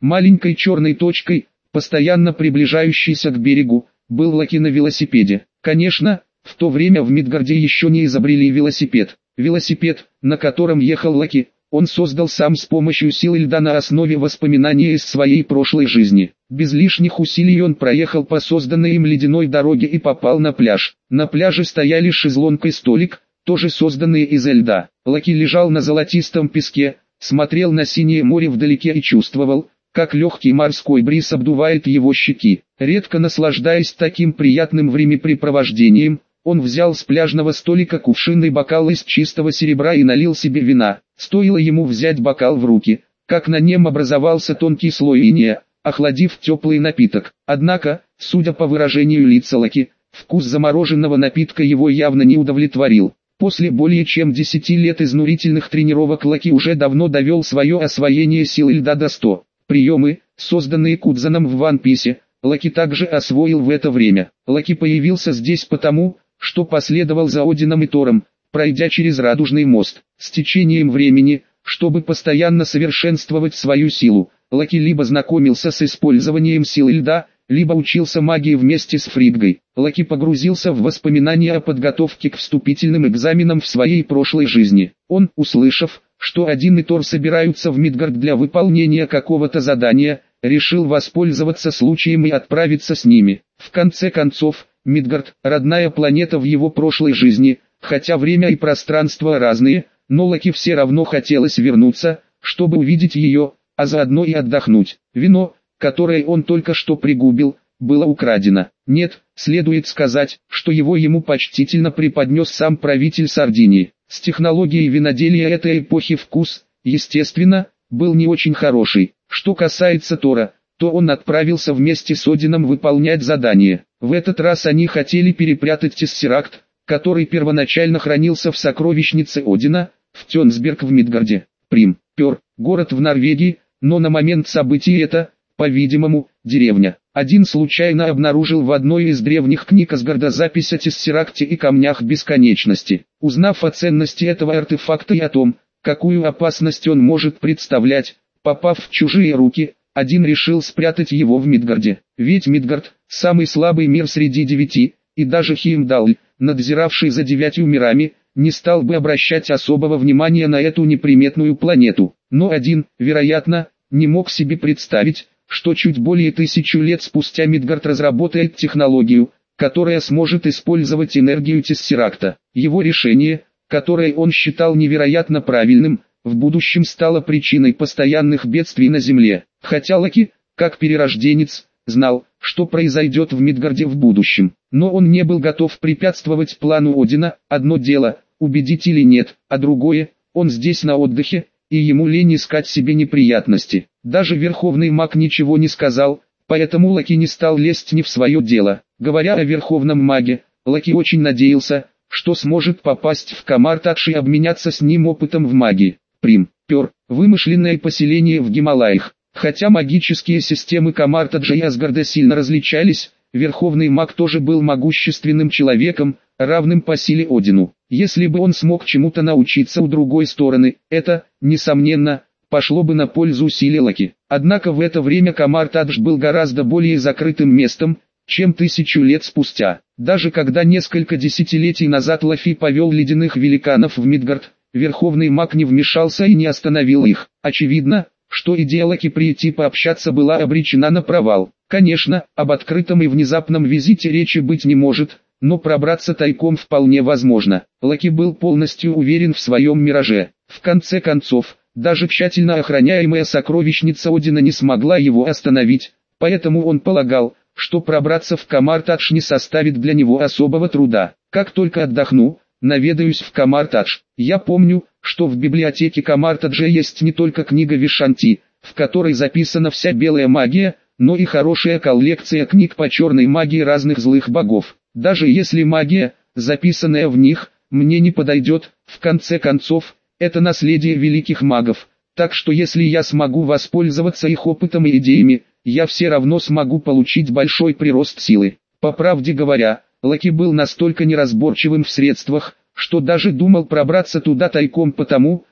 Маленькой черной точкой, постоянно приближающейся к берегу, был Лаки на велосипеде. Конечно, в то время в Мидгарде еще не изобрели велосипед. Велосипед, на котором ехал Лаки, он создал сам с помощью силы льда на основе воспоминаний из своей прошлой жизни. Без лишних усилий он проехал по созданной им ледяной дороге и попал на пляж. На пляже стояли шезлонг и столик, тоже созданные из льда. Лаки лежал на золотистом песке, смотрел на синее море вдалеке и чувствовал, как легкий морской бриз обдувает его щеки. Редко наслаждаясь таким приятным времяпрепровождением, он взял с пляжного столика кувшинный бокал из чистого серебра и налил себе вина. Стоило ему взять бокал в руки, как на нем образовался тонкий слой инея, охладив теплый напиток. Однако, судя по выражению лица Лаки, вкус замороженного напитка его явно не удовлетворил. После более чем десяти лет изнурительных тренировок Лаки уже давно довел свое освоение силы льда до сто. Приемы, созданные Кудзаном в One Piece, Лаки также освоил в это время. Лаки появился здесь потому, что последовал за Одином и Тором, пройдя через Радужный мост. С течением времени, чтобы постоянно совершенствовать свою силу, Лаки либо знакомился с использованием силы льда, либо учился магии вместе с Фриггой. Лаки погрузился в воспоминания о подготовке к вступительным экзаменам в своей прошлой жизни. Он, услышав, что Один и Тор собираются в Мидгард для выполнения какого-то задания, решил воспользоваться случаем и отправиться с ними. В конце концов, Мидгард – родная планета в его прошлой жизни, хотя время и пространство разные, но Лаки все равно хотелось вернуться, чтобы увидеть ее, а заодно и отдохнуть. Вино, которое он только что пригубил, было украдено. Нет, следует сказать, что его ему почтительно преподнес сам правитель Сардинии. С технологией виноделия этой эпохи вкус, естественно, был не очень хороший. Что касается Тора, то он отправился вместе с Одином выполнять задание. В этот раз они хотели перепрятать тессеракт, который первоначально хранился в сокровищнице Одина, в Тёнсберг в Мидгарде. Прим, Пёр, город в Норвегии, но на момент событий это, по-видимому, деревня. Один случайно обнаружил в одной из древних книг Асгарда запись о тессеракте и камнях бесконечности. Узнав о ценности этого артефакта и о том, какую опасность он может представлять, попав в чужие руки, Один решил спрятать его в Мидгарде. Ведь Мидгард – самый слабый мир среди девяти, и даже Хеймдалл, надзиравший за девятью мирами, не стал бы обращать особого внимания на эту неприметную планету. Но Один, вероятно, не мог себе представить, что чуть более тысячу лет спустя Мидгард разработает технологию, которая сможет использовать энергию тессеракта. Его решение, которое он считал невероятно правильным, в будущем стало причиной постоянных бедствий на Земле. Хотя Лаки, как перерожденец, знал, что произойдет в Мидгарде в будущем, но он не был готов препятствовать плану Одина. Одно дело, убедить или нет, а другое, он здесь на отдыхе, и ему лень искать себе неприятности. Даже Верховный Маг ничего не сказал, поэтому Лаки не стал лезть не в свое дело. Говоря о Верховном Маге, Лаки очень надеялся, что сможет попасть в Камар-Тадж и обменяться с ним опытом в магии. Прим, Пёр, вымышленное поселение в Гималаях. Хотя магические системы Камар-Таджа и Асгарда сильно различались, Верховный Маг тоже был могущественным человеком, равным по силе Одину. Если бы он смог чему-то научиться у другой стороны, это, несомненно, пошло бы на пользу силе Лаки. Однако в это время Камар-Тадж был гораздо более закрытым местом, чем тысячу лет спустя. Даже когда несколько десятилетий назад Лафи повел ледяных великанов в Мидгард, Верховный Маг не вмешался и не остановил их. Очевидно, что идея Лаки прийти пообщаться была обречена на провал. Конечно, об открытом и внезапном визите речи быть не может, но пробраться тайком вполне возможно. Лаки был полностью уверен в своем мираже. В конце концов, даже тщательно охраняемая сокровищница Одина не смогла его остановить, поэтому он полагал, что пробраться в Камар-Тадж не составит для него особого труда. Как только отдохну, наведаюсь в Камар-Тадж. Я помню, что в библиотеке Камар-Таджа есть не только книга Вишанти, в которой записана вся белая магия, но и хорошая коллекция книг по черной магии разных злых богов. Даже если магия, записанная в них, мне не подойдет, в конце концов, это наследие великих магов, так что если я смогу воспользоваться их опытом и идеями, я все равно смогу получить большой прирост силы. По правде говоря, Лаки был настолько неразборчивым в средствах, что даже думал пробраться туда тайком потому,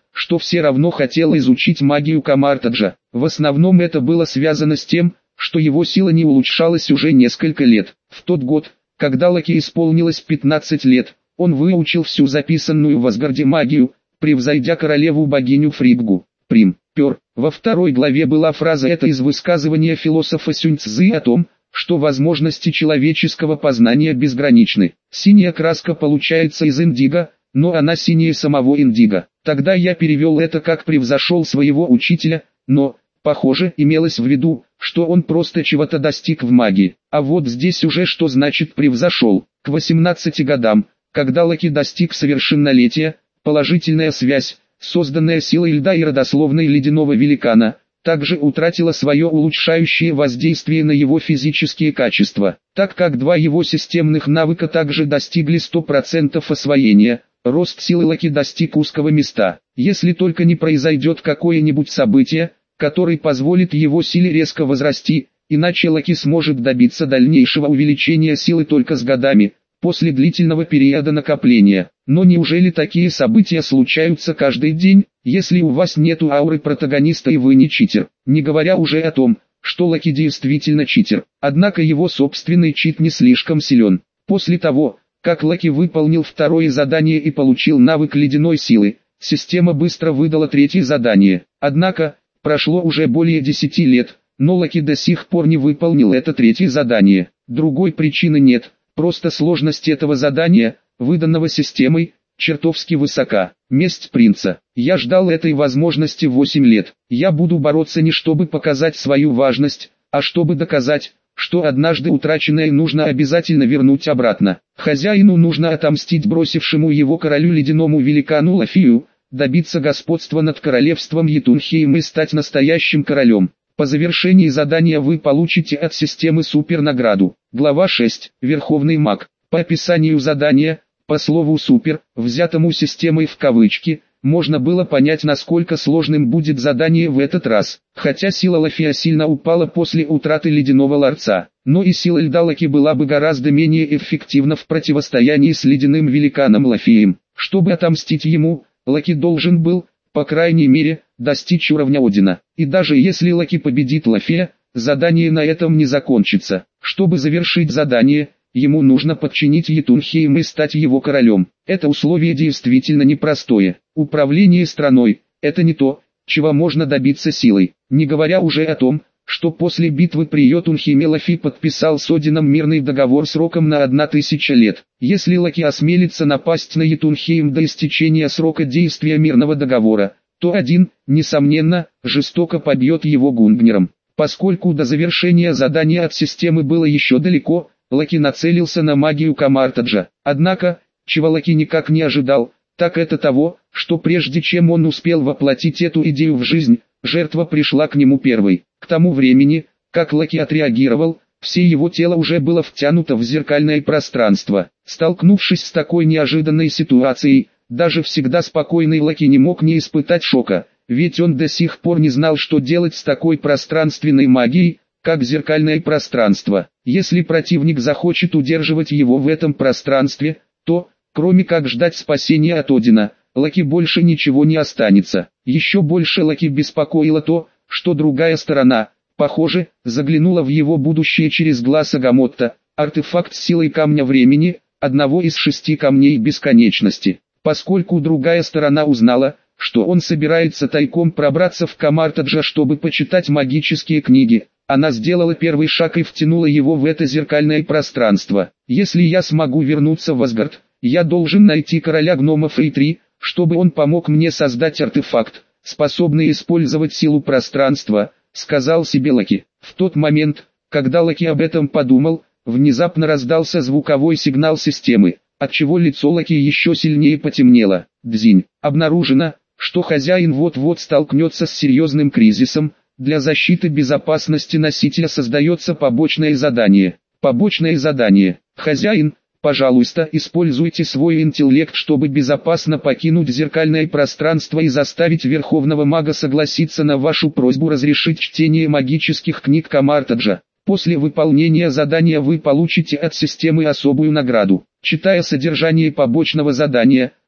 что все равно хотел изучить магию Камартаджа. В основном это было связано с тем, что его сила не улучшалась уже несколько лет. В тот год, когда Локи исполнилось пятнадцать лет, он выучил всю записанную в Асгарде магию, превзойдя королеву-богиню Фриггу. Прим. Пер. Во второй главе была фраза эта из высказывания философа Сюнь Цзы о том, что возможности человеческого познания безграничны. Синяя краска получается из индиго, но она синее самого индиго. Тогда я перевел это как «превзошел своего учителя», но, похоже, имелось в виду, что он просто чего-то достиг в магии. А вот здесь уже что значит «превзошел». К восемнадцати годам, когда Локи достиг совершеннолетия, положительная связь, созданная силой льда и родословной ледяного великана, также утратила свое улучшающее воздействие на его физические качества. Так как два его системных навыка также достигли ста процентов освоения, рост силы Локи достиг узкого места. Если только не произойдет какое-нибудь событие, которое позволит его силе резко возрасти, иначе Локи сможет добиться дальнейшего увеличения силы только с годами, после длительного периода накопления. Но неужели такие события случаются каждый день, если у вас нету ауры протагониста и вы не читер? Не говоря уже о том, что Локи действительно читер. Однако его собственный чит не слишком силен. После того, как Локи выполнил второе задание и получил навык ледяной силы, система быстро выдала третье задание. Однако, прошло уже более десяти лет, но Локи до сих пор не выполнил это третье задание. Другой причины нет, просто сложность этого задания, выданного системой, чертовски высока. Месть принца. Я ждал этой возможности восемь лет. Я буду бороться не чтобы показать свою важность, а чтобы доказать, что однажды утраченное нужно обязательно вернуть обратно. Хозяину нужно отомстить бросившему его королю ледяному великану Лафию, добиться господства над королевством Йетунхейм и стать настоящим королем. По завершении задания вы получите от системы супернаграду. Глава шесть. Верховный маг. По описанию задания, по слову «супер», взятому системой в кавычки, можно было понять, насколько сложным будет задание в этот раз. Хотя сила Лафия сильно упала после утраты ледяного ларца, но и сила льда Локи была бы гораздо менее эффективна в противостоянии с ледяным великаном Лафием. Чтобы отомстить ему, Локи должен был, по крайней мере, достичь уровня Одина. И даже если Локи победит Лафия, задание на этом не закончится. Чтобы завершить задание, ему нужно подчинить Йетунхейм и стать его королем. Это условие действительно непростое. Управление страной – это не то, чего можно добиться силой. Не говоря уже о том, что после битвы при Йетунхейме Лафи подписал с Одином мирный договор сроком на одна тысяча лет. Если Локи осмелится напасть на Йетунхейм до истечения срока действия мирного договора, то Один, несомненно, жестоко побьет его Гунгнером. Поскольку до завершения задания от системы было еще далеко, Локи нацелился на магию Камартаджа. Однако, чего Локи никак не ожидал, так это того, что прежде чем он успел воплотить эту идею в жизнь, жертва пришла к нему первой. К тому времени, как Локи отреагировал, все его тело уже было втянуто в зеркальное пространство. Столкнувшись с такой неожиданной ситуацией, даже всегда спокойный Локи не мог не испытать шока, ведь он до сих пор не знал, что делать с такой пространственной магией, как зеркальное пространство. Если противник захочет удерживать его в этом пространстве, то, кроме как ждать спасения от Одина, Локи больше ничего не останется. Еще больше Локи беспокоило то, что другая сторона, похоже, заглянула в его будущее через глаз Агамотта, артефакт с силой камня времени, одного из шести камней бесконечности. Поскольку другая сторона узнала, что он собирается тайком пробраться в Камартаджа, чтобы почитать магические книги, она сделала первый шаг и втянула его в это зеркальное пространство. Если я смогу вернуться в Асгард, я должен найти короля гномов Эйтри, чтобы он помог мне создать артефакт, способный использовать силу пространства, сказал себе Локи. В тот момент, когда Локи об этом подумал, внезапно раздался звуковой сигнал системы, отчего лицо Локи еще сильнее потемнело. Дзинь. Обнаружено, что хозяин вот-вот столкнется с серьезным кризисом. Для защиты безопасности носителя создается побочное задание. Побочное задание. Хозяин, пожалуйста, используйте свой интеллект, чтобы безопасно покинуть зеркальное пространство и заставить Верховного Мага согласиться на вашу просьбу разрешить чтение магических книг Камартаджа. После выполнения задания вы получите от системы особую награду. Читая содержание побочного задания,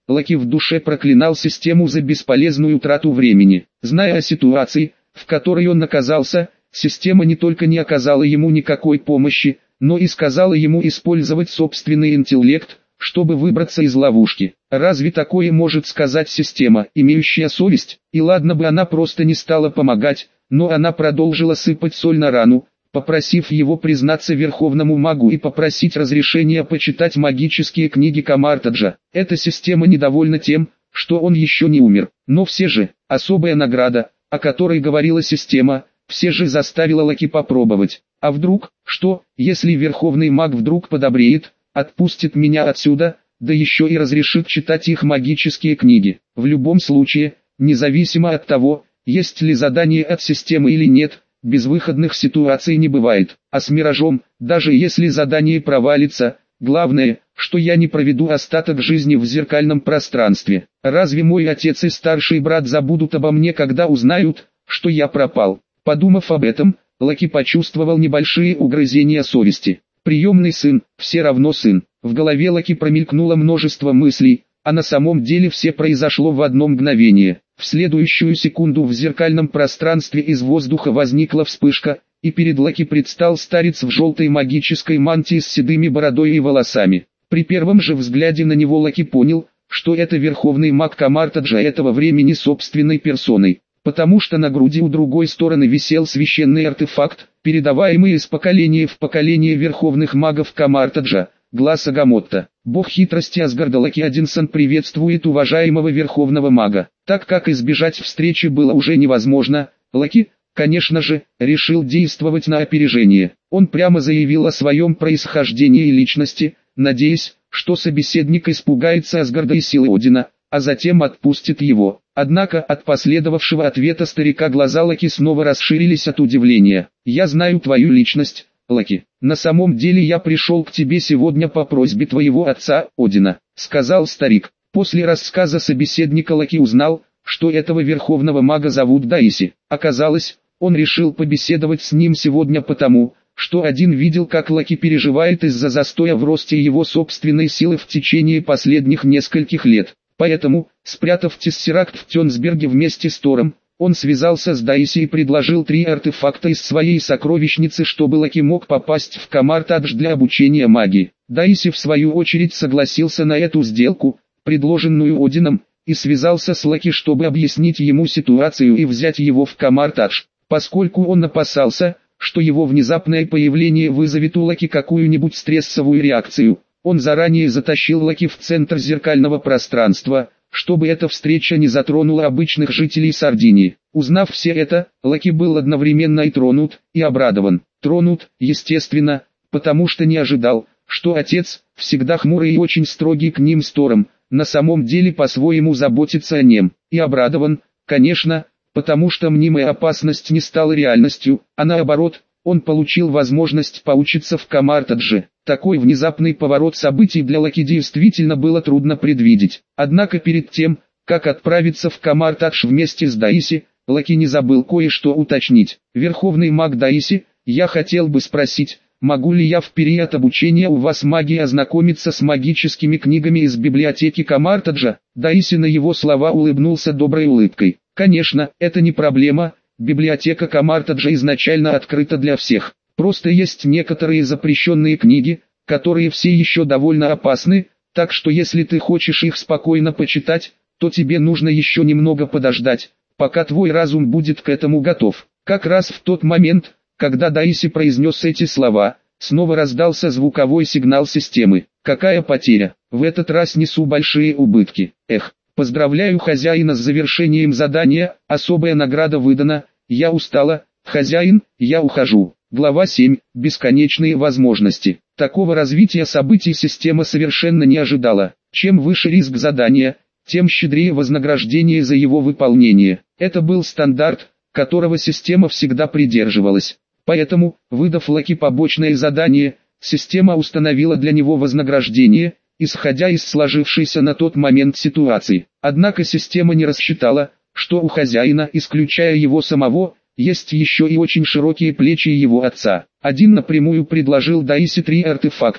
Лаки в душе проклинал систему за бесполезную трату времени. Зная о ситуации, в которой он оказался, система не только не оказала ему никакой помощи, но и сказала ему использовать собственный интеллект, чтобы выбраться из ловушки. Разве такое может сказать система, имеющая совесть? И ладно бы она просто не стала помогать, но она продолжила сыпать соль на рану, попросив его признаться верховному магу и попросить разрешения почитать магические книги Камартаджа. Эта система недовольна тем, что он еще не умер, но все же, особая награда, о которой говорила система, все же заставила Лаки попробовать. А вдруг, что, если верховный маг вдруг подобреет, отпустит меня отсюда, да еще и разрешит читать их магические книги. В любом случае, независимо от того, есть ли задание от системы или нет, безвыходных ситуаций не бывает. А с Миражом, даже если задание провалится, главное, что я не проведу остаток жизни в зеркальном пространстве. Разве мой отец и старший брат забудут обо мне, когда узнают, что я пропал? Подумав об этом, Лаки почувствовал небольшие угрызения совести. Приемный сын, все равно сын. В голове Лаки промелькнуло множество мыслей, а на самом деле все произошло в одно мгновение. В следующую секунду в зеркальном пространстве из воздуха возникла вспышка, и перед Лаки предстал старец в желтой магической мантии с седыми бородой и волосами. При первом же взгляде на него Лаки понял, что это верховный маг Камартаджа этого времени собственной персоной, потому что на груди у другой стороны висел священный артефакт, передаваемый из поколения в поколение верховных магов Камартаджа, глаз Агамотта. Бог хитрости Асгарда Лаки Одинсон приветствует уважаемого верховного мага. Так как избежать встречи было уже невозможно, Лаки, конечно же, решил действовать на опережение. Он прямо заявил о своем происхождении и личности, надеясь, что собеседник испугается Асгарда и силы Одина, а затем отпустит его. Однако от последовавшего ответа старика глаза Лаки снова расширились от удивления. «Я знаю твою личность, Лаки. На самом деле я пришел к тебе сегодня по просьбе твоего отца, Одина», — сказал старик. После рассказа собеседника Лаки узнал, что этого верховного мага зовут Даиси. Оказалось, он решил побеседовать с ним сегодня потому, что один видел, как Лаки переживает из-за застоя в росте его собственной силы в течение последних нескольких лет. Поэтому, спрятав тессеракт в Тёнсберге вместе с Тором, он связался с Даиси и предложил три артефакта из своей сокровищницы, чтобы Лаки мог попасть в Камартадж для обучения магии. Даиси в свою очередь согласился на эту сделку, предложенную Одином, и связался с Лаки, чтобы объяснить ему ситуацию и взять его в Камартадж, поскольку он опасался, что его внезапное появление вызовет у Лаки какую-нибудь стрессовую реакцию. Он заранее затащил Лаки в центр зеркального пространства, чтобы эта встреча не затронула обычных жителей Сардинии. Узнав все это, Лаки был одновременно и тронут, и обрадован. Тронут, естественно, потому что не ожидал, что отец, всегда хмурый и очень строгий к ним с Тором, на самом деле по-своему заботится о нем. И обрадован, конечно, потому что мнимая опасность не стала реальностью, а наоборот, он получил возможность поучиться в Камартадже. Такой внезапный поворот событий для Лаки действительно было трудно предвидеть. Однако перед тем, как отправиться в Камартадж вместе с Даиси, Лаки не забыл кое-что уточнить. «Верховный маг Даиси, я хотел бы спросить, могу ли я в период обучения у вас магии ознакомиться с магическими книгами из библиотеки Камартаджа?» Даиси на его слова улыбнулся доброй улыбкой. «Конечно, это не проблема, библиотека Камартаджа изначально открыта для всех. Просто есть некоторые запрещенные книги, которые все еще довольно опасны, так что если ты хочешь их спокойно почитать, то тебе нужно еще немного подождать, пока твой разум будет к этому готов». Как раз в тот момент, когда Даиси произнес эти слова, снова раздался звуковой сигнал системы. «Какая потеря? В этот раз несу большие убытки. Эх, поздравляю хозяина с завершением задания, особая награда выдана, я устала, хозяин, я ухожу». Глава семь. Бесконечные возможности. Такого развития событий система совершенно не ожидала. Чем выше риск задания, тем щедрее вознаграждение за его выполнение. Это был стандарт, которого система всегда придерживалась. Поэтому, выдав Лаки побочное задание, система установила для него вознаграждение, исходя из сложившейся на тот момент ситуации. Однако система не рассчитала, что у хозяина, исключая его самого, есть еще и очень широкие плечи его отца. Один напрямую предложил Даиси три артефакта,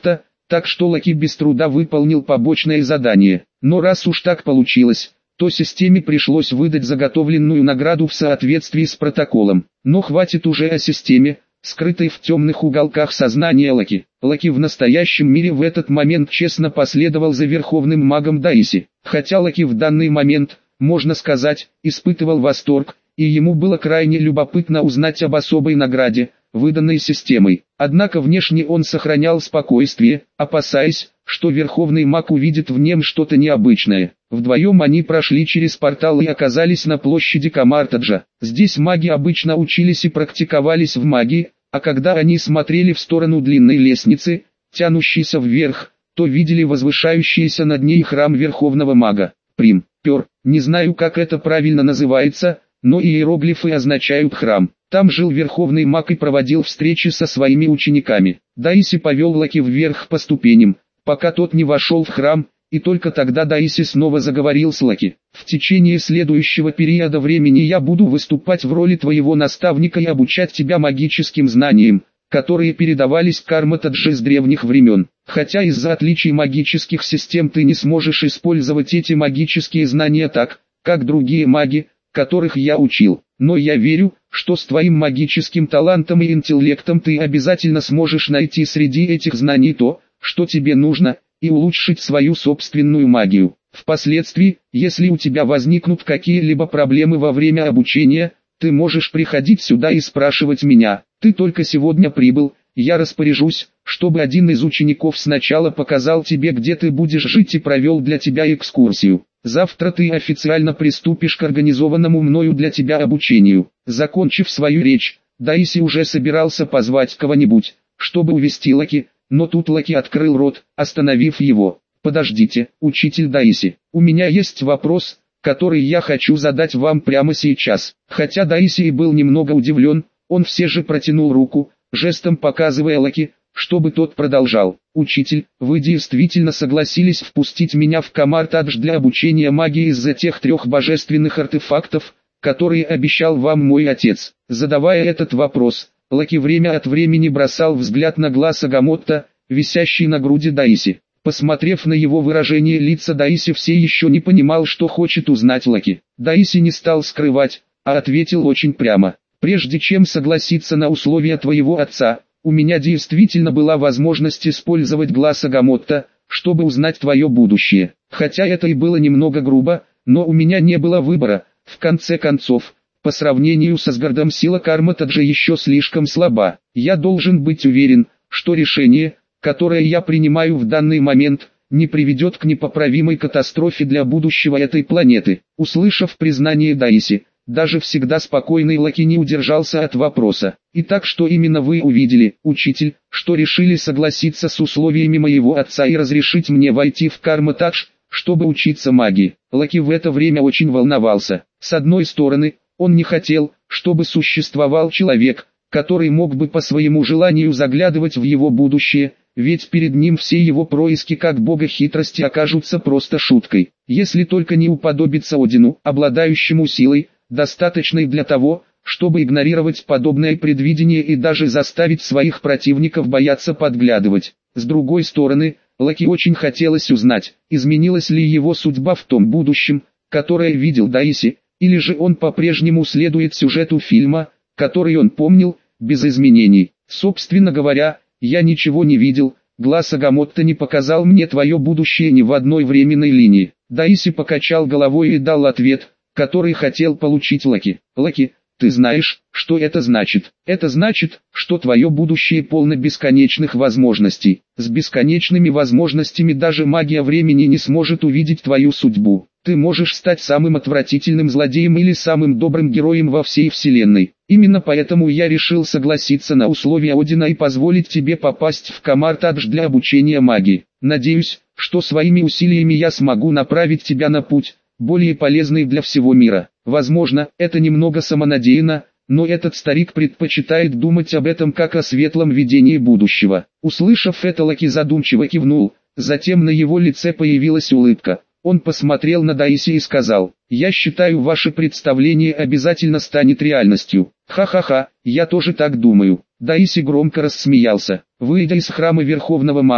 так что Лаки без труда выполнил побочное задание. Но раз уж так получилось, то системе пришлось выдать заготовленную награду в соответствии с протоколом. Но хватит уже о системе, скрытой в темных уголках сознания Лаки. Лаки в настоящем мире в этот момент честно последовал за верховным магом Даиси. Хотя Лаки в данный момент, можно сказать, испытывал восторг, и ему было крайне любопытно узнать об особой награде, выданной системой. Однако внешне он сохранял спокойствие, опасаясь, что верховный маг увидит в нем что-то необычное. Вдвоем они прошли через портал и оказались на площади Камартаджа. Здесь маги обычно учились и практиковались в магии, а когда они смотрели в сторону длинной лестницы, тянущейся вверх, то видели возвышающийся над ней храм верховного мага. Прим, пер, не знаю, как это правильно называется, но иероглифы означают храм. Там жил верховный маг и проводил встречи со своими учениками. Даиси повел Лаки вверх по ступеням, пока тот не вошел в храм, и только тогда Даиси снова заговорил с Лаки. «В течение следующего периода времени я буду выступать в роли твоего наставника и обучать тебя магическим знаниям, которые передавались Карматаджи с древних времен. Хотя из-за отличий магических систем ты не сможешь использовать эти магические знания так, как другие маги, которых я учил. Но я верю, что с твоим магическим талантом и интеллектом ты обязательно сможешь найти среди этих знаний то, что тебе нужно, и улучшить свою собственную магию. Впоследствии, если у тебя возникнут какие-либо проблемы во время обучения, ты можешь приходить сюда и спрашивать меня. Ты только сегодня прибыл, я распоряжусь, чтобы один из учеников сначала показал тебе, где ты будешь жить, и провел для тебя экскурсию. Завтра ты официально приступишь к организованному мною для тебя обучению». Закончив свою речь, Даиси уже собирался позвать кого-нибудь, чтобы увести Лаки, но тут Лаки открыл рот, остановив его. «Подождите, учитель Даиси, у меня есть вопрос, который я хочу задать вам прямо сейчас». Хотя Даиси и был немного удивлен, он все же протянул руку, жестом показывая Лаки, чтобы тот продолжал. «Учитель, вы действительно согласились впустить меня в Камартадж для обучения магии из-за тех трех божественных артефактов, которые обещал вам мой отец?» Задавая этот вопрос, Лаки время от времени бросал взгляд на глаз Агамотта, висящий на груди Даиси. Посмотрев на его выражение лица, Даиси все еще не понимал, что хочет узнать Лаки. Даиси не стал скрывать, а ответил очень прямо. «Прежде чем согласиться на условия твоего отца, у меня действительно была возможность использовать глаз Агамотта, чтобы узнать твое будущее. Хотя это и было немного грубо, но у меня не было выбора. В конце концов, по сравнению с Асгардом сила Карматаджа еще слишком слаба. Я должен быть уверен, что решение, которое я принимаю в данный момент, не приведет к непоправимой катастрофе для будущего этой планеты». Услышав признание Даиси, даже всегда спокойный Лаки не удержался от вопроса. «Итак, что именно вы увидели, учитель, что решили согласиться с условиями моего отца и разрешить мне войти в Карматадж, чтобы учиться магии?» Лаки в это время очень волновался. С одной стороны, он не хотел, чтобы существовал человек, который мог бы по своему желанию заглядывать в его будущее, ведь перед ним все его происки как бога хитрости окажутся просто шуткой. Если только не уподобиться Одину, обладающему силой, достаточной для того, чтобы игнорировать подобное предвидение и даже заставить своих противников бояться подглядывать. С другой стороны, Лаки очень хотелось узнать, изменилась ли его судьба в том будущем, которое видел Даиси, или же он по-прежнему следует сюжету фильма, который он помнил, без изменений. «Собственно говоря, я ничего не видел, глаз Агамотта не показал мне твое будущее ни в одной временной линии». Даиси покачал головой и дал ответ, который хотел получить Лаки. «Лаки, ты знаешь, что это значит? Это значит, что твое будущее полно бесконечных возможностей. С бесконечными возможностями даже магия времени не сможет увидеть твою судьбу. Ты можешь стать самым отвратительным злодеем или самым добрым героем во всей вселенной. Именно поэтому я решил согласиться на условия Одина и позволить тебе попасть в Камартадж для обучения магии. Надеюсь, что своими усилиями я смогу направить тебя на путь, более полезный для всего мира. Возможно, это немного самонадеянно, но этот старик предпочитает думать об этом как о светлом видении будущего». Услышав это, Лаки задумчиво кивнул, затем на его лице появилась улыбка. Он посмотрел на Даиси и сказал: «Я считаю, ваше представление обязательно станет реальностью». «Ха-ха-ха, я тоже так думаю». Даиси громко рассмеялся. Выйдя из храма Верховного Мага,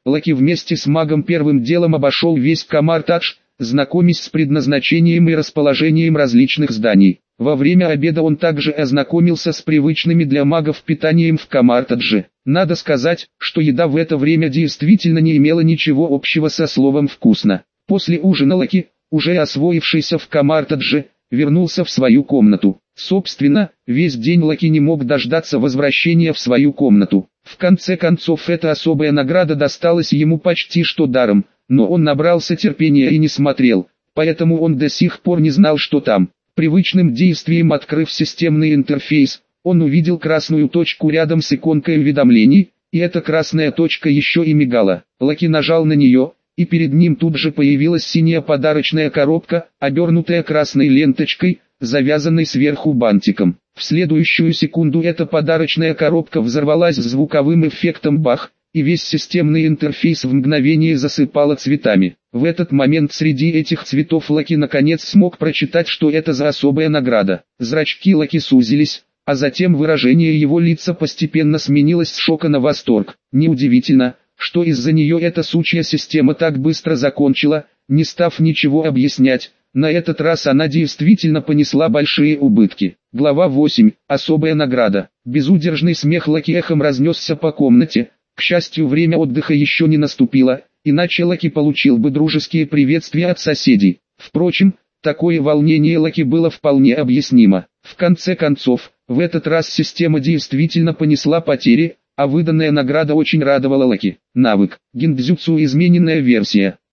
Лаки вместе с магом первым делом обошел весь Камар-Тадж, знакомясь с предназначением и расположением различных зданий. Во время обеда он также ознакомился с привычными для магов питанием в Камар-Тадже. Надо сказать, что еда в это время действительно не имела ничего общего со словом «вкусно». После ужина Лаки, уже освоившийся в Камар-Тадже, вернулся в свою комнату. Собственно, весь день Лаки не мог дождаться возвращения в свою комнату. В конце концов, эта особая награда досталась ему почти что даром, но он набрался терпения и не смотрел, поэтому он до сих пор не знал, что там. Привычным действием открыв системный интерфейс, он увидел красную точку рядом с иконкой уведомлений, и эта красная точка еще и мигала. Лаки нажал на нее, и перед ним тут же появилась синяя подарочная коробка, обернутая красной ленточкой, завязанной сверху бантиком. В следующую секунду эта подарочная коробка взорвалась звуковым эффектом бах, и весь системный интерфейс в мгновение засыпало цветами. В этот момент среди этих цветов Лаки наконец смог прочитать, что это за особая награда. Зрачки Лаки сузились, а затем выражение его лица постепенно сменилось с шока на восторг. Неудивительно, что из-за нее эта сучья система так быстро закончила, не став ничего объяснять. На этот раз она действительно понесла большие убытки. Глава восемь. Особая награда. Безудержный смех Лаки эхом разнесся по комнате. К счастью, время отдыха еще не наступило, иначе Лаки получил бы дружеские приветствия от соседей. Впрочем, такое волнение Лаки было вполне объяснимо. В конце концов, в этот раз система действительно понесла потери, а выданная награда очень радовала Лаки. Навык. Гиндзюцу измененная версия.